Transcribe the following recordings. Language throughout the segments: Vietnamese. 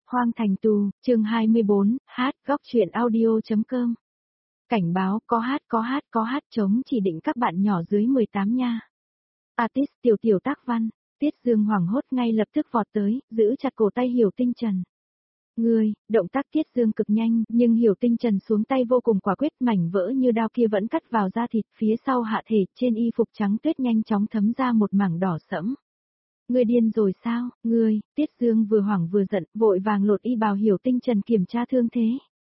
Hoang Thành Tù, chương 24, hát, góc truyện audio.com. Cảnh báo, có hát chống chỉ định các bạn nhỏ dưới 18 nha. Artist tiểu tác văn, Tiết Dương hoảng hốt ngay lập tức vọt tới, giữ chặt cổ tay Hiểu Tinh Trần. Động tác Tiết Dương cực nhanh, nhưng Hiểu Tinh Trần xuống tay vô cùng quả quyết, mảnh vỡ như đao kia vẫn cắt vào da thịt, phía sau hạ thể, trên y phục trắng tuyết nhanh chóng thấm ra một mảng đỏ sẫm. Ngươi điên rồi sao, Tiết Dương vừa hoảng vừa giận, vội vàng lột y bào Hiểu Tinh Trần kiểm tra thương thế.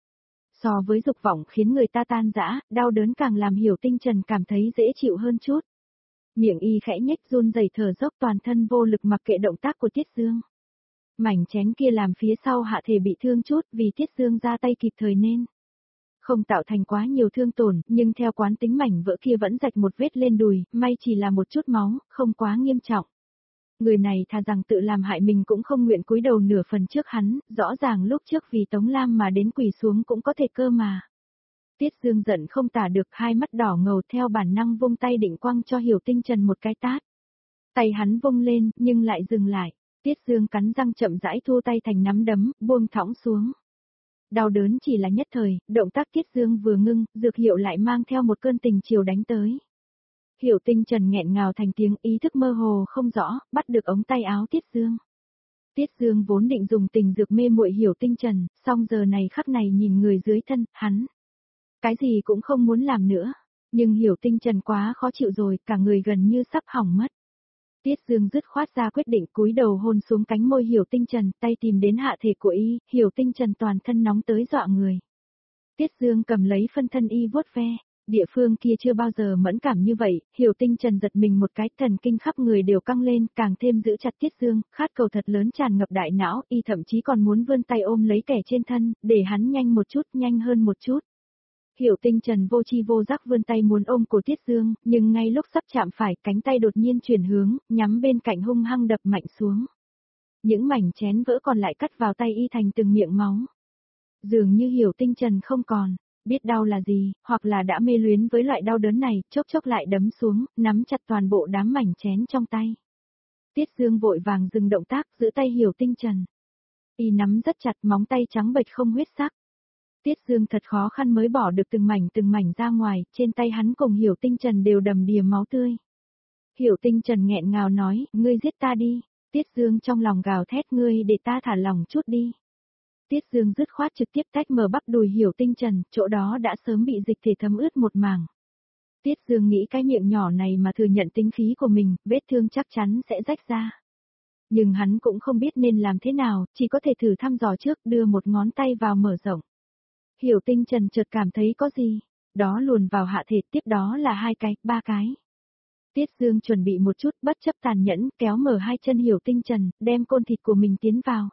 So với dục vọng khiến người ta tan rã, đau đớn càng làm Hiểu Tinh Trần cảm thấy dễ chịu hơn chút. Miệng y khẽ nhếch run rẩy thở dốc, toàn thân vô lực mặc kệ động tác của Tiết Dương. Mảnh chén kia làm phía sau hạ thể bị thương chút, vì Tiết Dương ra tay kịp thời nên không tạo thành quá nhiều thương tổn, nhưng theo quán tính mảnh vỡ kia vẫn rạch một vết lên đùi, may chỉ là một chút máu, không quá nghiêm trọng. Người này thà rằng tự làm hại mình cũng không nguyện cúi đầu nửa phần trước hắn, rõ ràng lúc trước vì Tống Lam mà đến quỳ xuống cũng có thể cơ mà. Tiết Dương giận không tả được, hai mắt đỏ ngầu, theo bản năng vung tay định quăng cho Hiểu Tinh Trần một cái tát. Tay hắn vung lên, nhưng lại dừng lại. Tiết Dương cắn răng chậm rãi thu tay thành nắm đấm, buông thõng xuống. Đau đớn chỉ là nhất thời, động tác Tiết Dương vừa ngưng, dược hiệu lại mang theo một cơn tình chiều đánh tới. Hiểu Tinh Trần nghẹn ngào thành tiếng, ý thức mơ hồ không rõ, bắt được ống tay áo Tiết Dương. Tiết Dương vốn định dùng tình dược mê muội Hiểu Tinh Trần, song giờ này khắc này nhìn người dưới thân, hắn cái gì cũng không muốn làm nữa, nhưng Hiểu Tinh Trần quá khó chịu rồi, cả người gần như sắp hỏng mất. Tiết Dương dứt khoát ra quyết định, cúi đầu hôn xuống cánh môi Hiểu Tinh Trần, tay tìm đến hạ thể của y, Hiểu Tinh Trần toàn thân nóng tới dọa người. Tiết Dương cầm lấy phân thân y vuốt ve, địa phương kia chưa bao giờ mẫn cảm như vậy, Hiểu Tinh Trần giật mình một cái, thần kinh khắp người đều căng lên, càng thêm giữ chặt Tiết Dương, khát cầu thật lớn tràn ngập đại não, y thậm chí còn muốn vươn tay ôm lấy kẻ trên thân, để hắn nhanh một chút, nhanh hơn một chút. Hiểu Tinh Trần vô chi vô giác vươn tay muốn ôm cổ Tiết Dương, nhưng ngay lúc sắp chạm phải, cánh tay đột nhiên chuyển hướng, nhắm bên cạnh hung hăng đập mạnh xuống. Những mảnh chén vỡ còn lại cắt vào tay y thành từng miệng máu. Dường như Hiểu Tinh Trần không còn biết đau là gì, hoặc là đã mê luyến với loại đau đớn này, chốc chốc lại đấm xuống, nắm chặt toàn bộ đám mảnh chén trong tay. Tiết Dương vội vàng dừng động tác, giữ tay Hiểu Tinh Trần. Y nắm rất chặt, móng tay trắng bệch không huyết sắc. Tiết Dương thật khó khăn mới bỏ được từng mảnh ra ngoài, trên tay hắn cùng Hiểu Tinh Trần đều đầm đìa máu tươi. Hiểu Tinh Trần nghẹn ngào nói, ngươi giết ta đi. Tiết Dương trong lòng gào thét, ngươi để ta thả lòng chút đi. Tiết Dương dứt khoát trực tiếp tách mở bắp đùi Hiểu Tinh Trần, chỗ đó đã sớm bị dịch thể thấm ướt một mảng. Tiết Dương nghĩ cái miệng nhỏ này mà thừa nhận tính khí của mình, vết thương chắc chắn sẽ rách ra. Nhưng hắn cũng không biết nên làm thế nào, chỉ có thể thử thăm dò trước, đưa một ngón tay vào mở rộng. Hiểu Tinh Trần chợt cảm thấy có gì đó luồn vào hạ thể, tiếp đó là 2 cái, 3 cái. Tiết Dương chuẩn bị một chút, bất chấp tàn nhẫn, kéo mở 2 chân Hiểu Tinh Trần, đem côn thịt của mình tiến vào.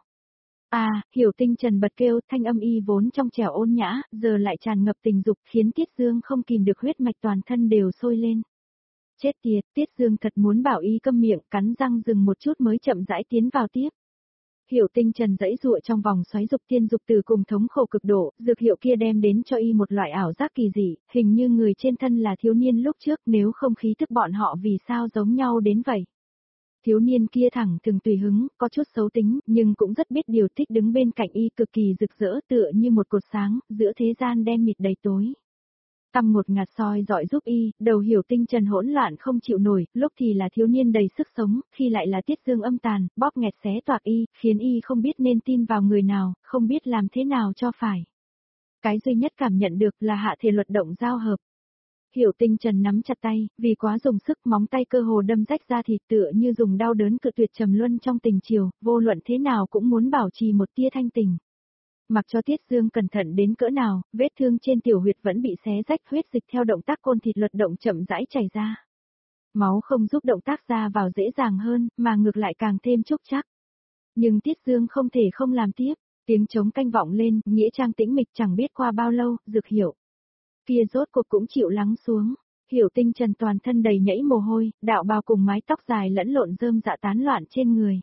Hiểu Tinh Trần bật kêu, thanh âm y vốn trong trẻo ôn nhã, giờ lại tràn ngập tình dục, khiến Tiết Dương không kìm được huyết mạch toàn thân đều sôi lên. Chết tiệt, Tiết Dương thật muốn bảo y câm miệng, cắn răng dừng một chút mới chậm rãi tiến vào tiếp. Hiểu Tinh Trần giãy giụa trong vòng xoáy dục tiên dục từ cùng thống khổ cực độ, dược hiệu kia đem đến cho y một loại ảo giác kỳ dị, hình như người trên thân là thiếu niên lúc trước, nếu không khí thức bọn họ vì sao giống nhau đến vậy. Thiếu niên kia thẳng thừng tùy hứng, có chút xấu tính, nhưng cũng rất biết điều, thích đứng bên cạnh y, cực kỳ rực rỡ, tựa như một cột sáng, giữa thế gian đen mịt đầy tối. Tăm một ngạt soi dọi giúp y, đầu Hiểu Tinh Trần hỗn loạn không chịu nổi, lúc thì là thiếu niên đầy sức sống, khi lại là Tiết Dương âm tàn, bóp nghẹt xé toạc y, khiến y không biết nên tin vào người nào, không biết làm thế nào cho phải. Cái duy nhất cảm nhận được là hạ thể luật động giao hợp. Hiểu Tinh Trần nắm chặt tay, vì quá dùng sức, móng tay cơ hồ đâm rách ra thịt, tựa như dùng đau đớn cự tuyệt trầm luân trong tình chiều, vô luận thế nào cũng muốn bảo trì một tia thanh tình. Mặc cho Tiết Dương cẩn thận đến cỡ nào, vết thương trên tiểu huyệt vẫn bị xé rách, huyết dịch theo động tác côn thịt luật động chậm rãi chảy ra. Máu không giúp động tác ra vào dễ dàng hơn, mà ngược lại càng thêm trúc chắc. Nhưng Tiết Dương không thể không làm tiếp, tiếng trống canh vọng lên, nghĩa trang tĩnh mịch, chẳng biết qua bao lâu, dược hiệu kia rốt cuộc cũng chịu lắng xuống. Hiểu Tinh Trần toàn thân đầy nhẫy mồ hôi, đạo bào cùng mái tóc dài lẫn lộn rơm rạ tán loạn trên người.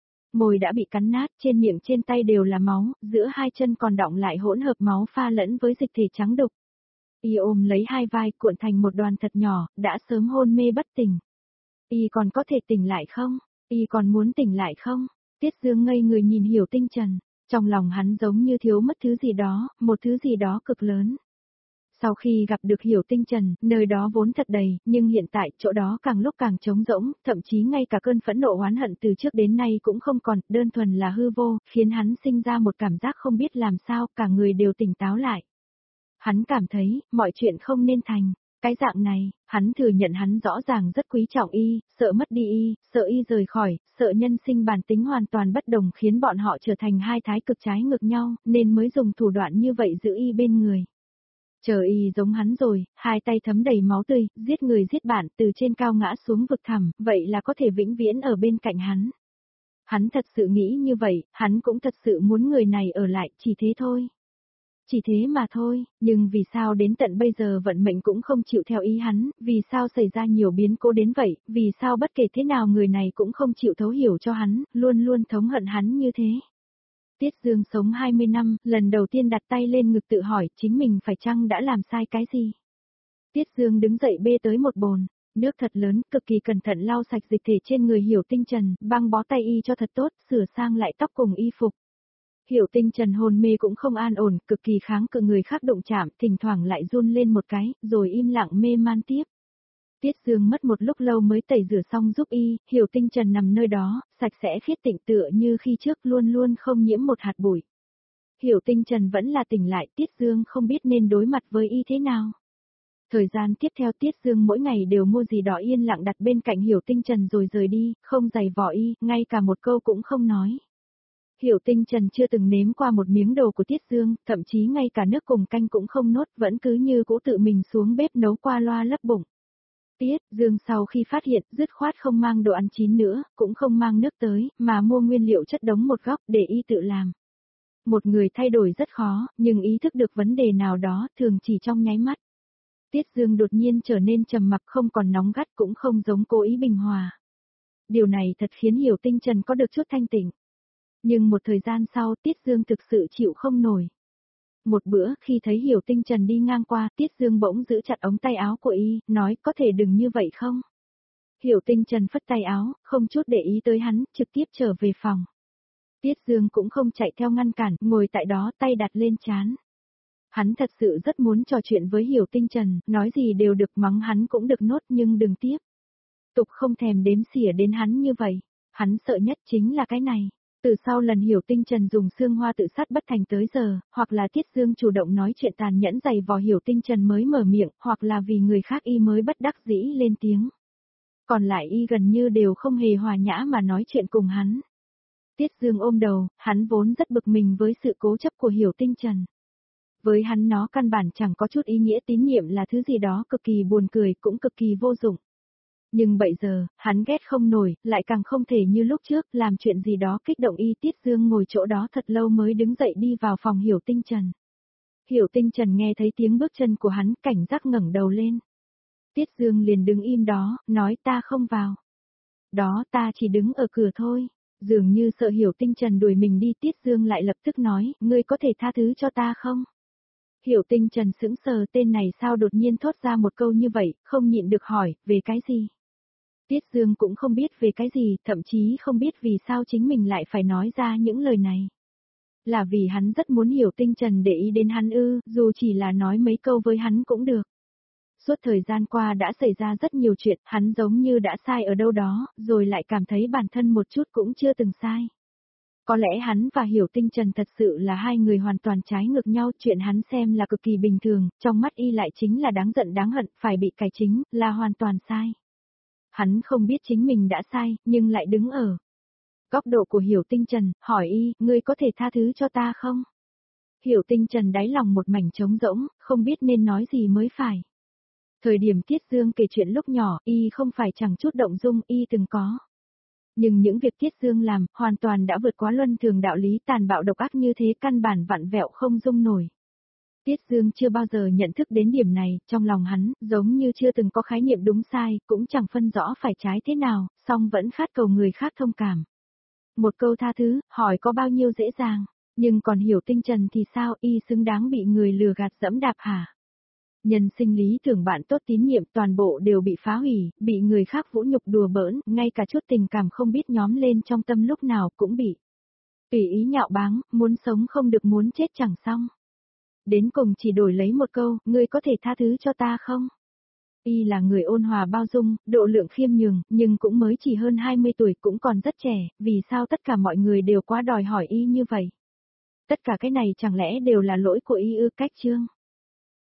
Môi đã bị cắn nát, trên miệng trên tay đều là máu, giữa 2 chân còn đọng lại hỗn hợp máu pha lẫn với dịch thể trắng đục. Y ôm lấy 2 vai cuộn thành một đoàn thật nhỏ, đã sớm hôn mê bất tỉnh. Y còn có thể tỉnh lại không? Y còn muốn tỉnh lại không? Tiết Dương ngây người nhìn Hiểu Tinh Trần. Trong lòng hắn giống như thiếu mất thứ gì đó, một thứ gì đó cực lớn. Sau khi gặp được Hiểu Tinh Trần, nơi đó vốn thật đầy, nhưng hiện tại chỗ đó càng lúc càng trống rỗng, thậm chí ngay cả cơn phẫn nộ oán hận từ trước đến nay cũng không còn, đơn thuần là hư vô, khiến hắn sinh ra một cảm giác không biết làm sao, cả người đều tỉnh táo lại. Hắn cảm thấy, mọi chuyện không nên thành. Cái dạng này, hắn thừa nhận hắn rõ ràng rất quý trọng y, sợ mất đi y, sợ y rời khỏi, sợ nhân sinh bản tính hoàn toàn bất đồng khiến bọn họ trở thành hai thái cực trái ngược nhau, nên mới dùng thủ đoạn như vậy giữ y bên người. Chờ y giống hắn rồi, hai tay thấm đầy máu tươi, giết người giết bạn từ trên cao ngã xuống vực thẳm, vậy là có thể vĩnh viễn ở bên cạnh hắn. Hắn thật sự nghĩ như vậy, hắn cũng thật sự muốn người này ở lại, chỉ thế thôi. Chỉ thế mà thôi, nhưng vì sao đến tận bây giờ vận mệnh cũng không chịu theo ý hắn, vì sao xảy ra nhiều biến cố đến vậy, vì sao bất kể thế nào người này cũng không chịu thấu hiểu cho hắn, luôn luôn thống hận hắn như thế. Tiết Dương sống 20 năm, lần đầu tiên đặt tay lên ngực tự hỏi chính mình phải chăng đã làm sai cái gì. Tiết Dương đứng dậy bê tới một bồn, nước thật lớn, cực kỳ cẩn thận lau sạch dịch thể trên người Hiểu Tinh Trần, băng bó tay y cho thật tốt, sửa sang lại tóc cùng y phục. Hiểu Tinh Trần hôn mê cũng không an ổn, cực kỳ kháng cự người khác động chạm, thỉnh thoảng lại run lên một cái, rồi im lặng mê man tiếp. Tiết Dương mất một lúc lâu mới tẩy rửa xong giúp y, Hiểu Tinh Trần nằm nơi đó, sạch sẽ khiết tịnh tựa như khi trước luôn luôn không nhiễm một hạt bụi. Hiểu Tinh Trần vẫn là tỉnh lại, Tiết Dương không biết nên đối mặt với y thế nào. Thời gian tiếp theo Tiết Dương mỗi ngày đều mua gì đó yên lặng đặt bên cạnh Hiểu Tinh Trần rồi rời đi, không giày vò y, ngay cả một câu cũng không nói. Hiểu Tinh Trần chưa từng nếm qua một miếng đồ của Tiết Dương, thậm chí ngay cả nước cùng canh cũng không nốt, vẫn cứ như cũ tự mình xuống bếp nấu qua loa lấp bụng. Tiết Dương sau khi phát hiện, dứt khoát không mang đồ ăn chín nữa, cũng không mang nước tới, mà mua nguyên liệu chất đống một góc để y tự làm. Một người thay đổi rất khó, nhưng ý thức được vấn đề nào đó, thường chỉ trong nháy mắt. Tiết Dương đột nhiên trở nên trầm mặc, không còn nóng gắt, cũng không giống cố ý bình hòa. Điều này thật khiến Hiểu Tinh Trần có được chút thanh tỉnh. Nhưng một thời gian sau Tiết Dương thực sự chịu không nổi. Một bữa khi thấy Hiểu Tinh Trần đi ngang qua, Tiết Dương bỗng giữ chặt ống tay áo của y, nói có thể đừng như vậy không? Hiểu Tinh Trần phất tay áo, không chút để ý tới hắn, trực tiếp trở về phòng. Tiết Dương cũng không chạy theo ngăn cản, ngồi tại đó tay đặt lên trán. Hắn thật sự rất muốn trò chuyện với Hiểu Tinh Trần, nói gì đều được, mắng hắn cũng được nốt, nhưng đừng tiếp tục không thèm đếm xỉa đến hắn như vậy. Hắn sợ nhất chính là cái này. Từ sau lần Hiểu Tinh Trần dùng xương hoa tự sát bất thành tới giờ, hoặc là Tiết Dương chủ động nói chuyện tàn nhẫn giày vò Hiểu Tinh Trần mới mở miệng, hoặc là vì người khác y mới bất đắc dĩ lên tiếng. Còn lại y gần như đều không hề hòa nhã mà nói chuyện cùng hắn. Tiết Dương ôm đầu, hắn vốn rất bực mình với sự cố chấp của Hiểu Tinh Trần. Với hắn nó căn bản chẳng có chút ý nghĩa, tín nhiệm là thứ gì đó cực kỳ buồn cười, cũng cực kỳ vô dụng. Nhưng bây giờ, hắn ghét không nổi, lại càng không thể như lúc trước, làm chuyện gì đó kích động y. Tiết Dương ngồi chỗ đó thật lâu mới đứng dậy đi vào phòng Hiểu Tinh Trần. Hiểu Tinh Trần nghe thấy tiếng bước chân của hắn, cảnh giác ngẩng đầu lên. Tiết Dương liền đứng im đó, nói ta không vào. Đó, ta chỉ đứng ở cửa thôi. Dường như sợ Hiểu Tinh Trần đuổi mình đi, Tiết Dương lại lập tức nói, ngươi có thể tha thứ cho ta không? Hiểu Tinh Trần sững sờ, tên này sao đột nhiên thốt ra một câu như vậy, không nhịn được hỏi, về cái gì? Tiết Dương cũng không biết về cái gì, thậm chí không biết vì sao chính mình lại phải nói ra những lời này. Là vì hắn rất muốn Hiểu Tinh Trần để ý đến hắn ư, dù chỉ là nói mấy câu với hắn cũng được. Suốt thời gian qua đã xảy ra rất nhiều chuyện, hắn giống như đã sai ở đâu đó, rồi lại cảm thấy bản thân một chút cũng chưa từng sai. Có lẽ hắn và Hiểu Tinh Trần thật sự là hai người hoàn toàn trái ngược nhau, chuyện hắn xem là cực kỳ bình thường, trong mắt y lại chính là đáng giận đáng hận, phải bị cải chính, là hoàn toàn sai. Hắn không biết chính mình đã sai, nhưng lại đứng ở góc độ của Hiểu Tinh Trần, hỏi y, ngươi có thể tha thứ cho ta không? Hiểu Tinh Trần đáy lòng một mảnh trống rỗng, không biết nên nói gì mới phải. Thời điểm Tiết Dương kể chuyện lúc nhỏ, y không phải chẳng chút động dung, y từng có. Nhưng những việc Tiết Dương làm, hoàn toàn đã vượt quá luân thường, đạo lý tàn bạo độc ác như thế căn bản vặn vẹo không dung nổi. Tiết Dương chưa bao giờ nhận thức đến điểm này, trong lòng hắn, giống như chưa từng có khái niệm đúng sai, cũng chẳng phân rõ phải trái thế nào, song vẫn khát cầu người khác thông cảm. Một câu tha thứ, hỏi có bao nhiêu dễ dàng, nhưng còn Hiểu Tinh Trần thì sao, y xứng đáng bị người lừa gạt dẫm đạp hả? Nhân sinh lý tưởng bạn tốt tín nhiệm toàn bộ đều bị phá hủy, bị người khác vũ nhục đùa bỡn, ngay cả chút tình cảm không biết nhóm lên trong tâm lúc nào cũng bị. Tùy ý nhạo báng, muốn sống không được muốn chết chẳng xong. Đến cùng chỉ đổi lấy một câu, ngươi có thể tha thứ cho ta không? Y là người ôn hòa bao dung, độ lượng khiêm nhường, nhưng cũng mới chỉ hơn 20 tuổi cũng còn rất trẻ, vì sao tất cả mọi người đều quá đòi hỏi Y như vậy? Tất cả cái này chẳng lẽ đều là lỗi của Y ư? Cách Chương